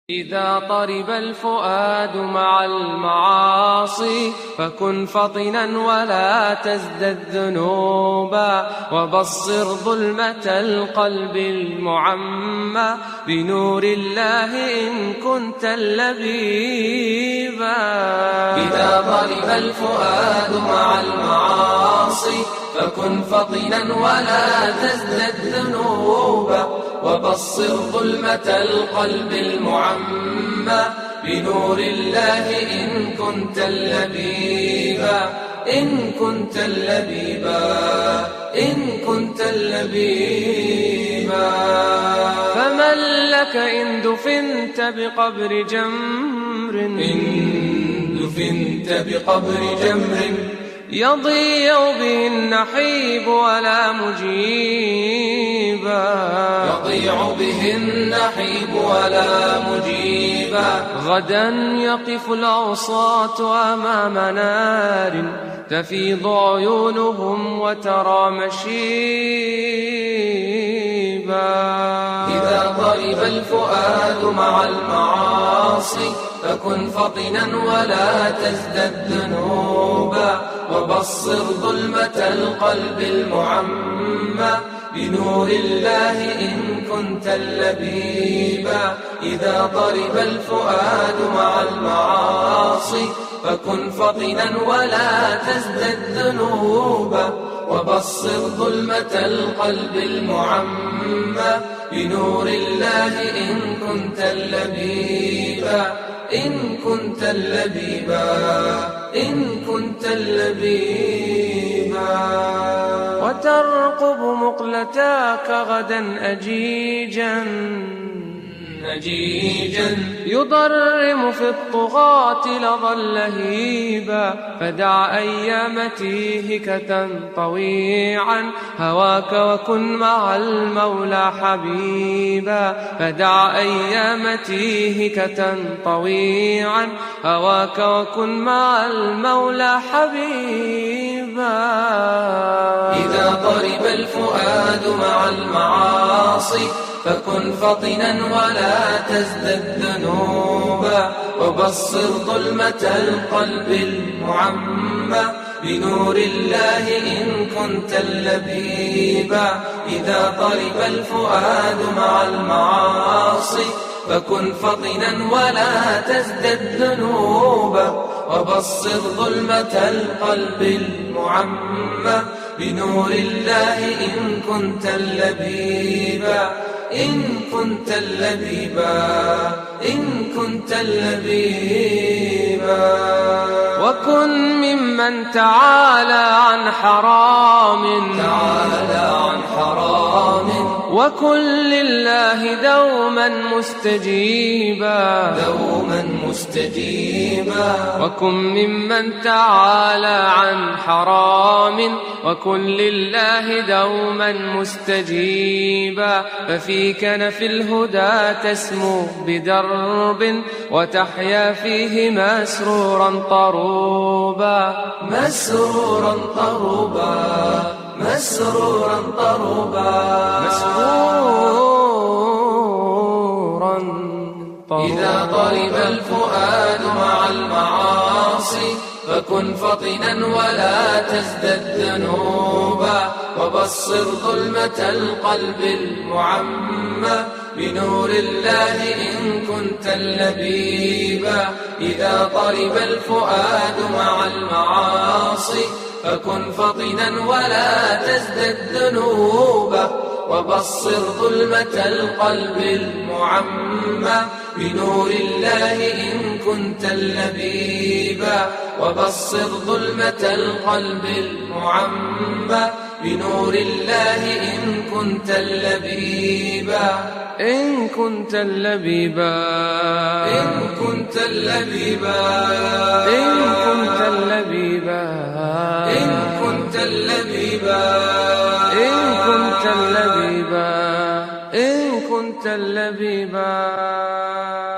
إذا طرب الفؤاد مع المعاصي فكن فطنا ولا تزدد ذنوبا، وبصر ظلمة القلب المعمى بنور الله إن كنت اللبيبا. إذا طرب الفؤاد مع المعاصي فكن فطنا ولا تزدد ذنوبا، وبصر ظلمة القلب المعمى بنور الله إن كنت اللبيبا. إن كنت اللبيبا، إن كنت اللبيبا. فمن لك إن دفنت بقبر جمر، إن دفنت بقبر جمر يضيع به النحيب ولا مجيبا، يضيع به النحيب ولا مجيبا. غدا يقف العصاة أمام نار تفيض عيونهم وترى مشيبا. إذا طرب الفؤاد مع المعاصي فكن فطنا ولا تزدد ذنوبا، وبصر ظلمة القلب المعمى بنور الله إن كنت اللبيبا. إذا طرب الفؤاد مع المعاصي فكن فطنا ولا تزدد ذنوبا، وبصر ظلمة القلب المعمى بنور الله إن كنت اللبيبا. إن كنت اللبيبا، إن كنت اللبيبا. وترقب مقلتاك غدا أجيجا، أجيجا يضرم في الطغاة لظى اللهيبا. فدع أيام تيهك تنطوي عن هواك وكن مع المولى حبيبا. فدع أيام تيهك تنطوي عن هواك وكن مع المولى حبيبا. إذا طرب الفؤاد مع المعاصي فكن فطنا ولا تزدد ذنوبا، وبصر ظلمة القلب المعمى بنور الله إن كنت اللبيبا. إذا طرب الفؤاد مع المعاصي فكن فطنا ولا تزدد ذنوبا، وبصر ظلمة القلب المعمى بنور الله إن كنت اللبيبا. إن كنت اللبيبا، إن كنت اللبيبا. وكن ممن تعالى عن حرام، تعالى عن حرام، وكن لله دوما مستجيبا، دوما مستجيبا. وكن ممن تعالى عن حرام، وكن لله دوما مستجيبا. ففي كنف الهدى تسمو بدرب وتحيا فيه مسرورا طروبا، مسرورا طروبا، مسرورا طروبا، مسرورا طروبا. إذا طرب الفؤاد مع المعاصي فكن فطنا ولا تزدد ذنوبا، وبصر ظلمة القلب المعمى بنور الله إن كنت اللبيبا. إذا طرب الفؤاد مع المعاصي فكن فطنا ولا تزدد ذنوبا، وبصر ظلمة القلب المعمى بنور الله إن كنت اللبيبا. وبصر ظلمة القلب المعمى بنور الله إن كنت اللبيبا. إن كنت اللبيبا، إن كنت اللبيبا، إن كنت اللبيبا، إن كنت اللبيبا، إن كنت اللبيبا، إن كنت اللبيبا.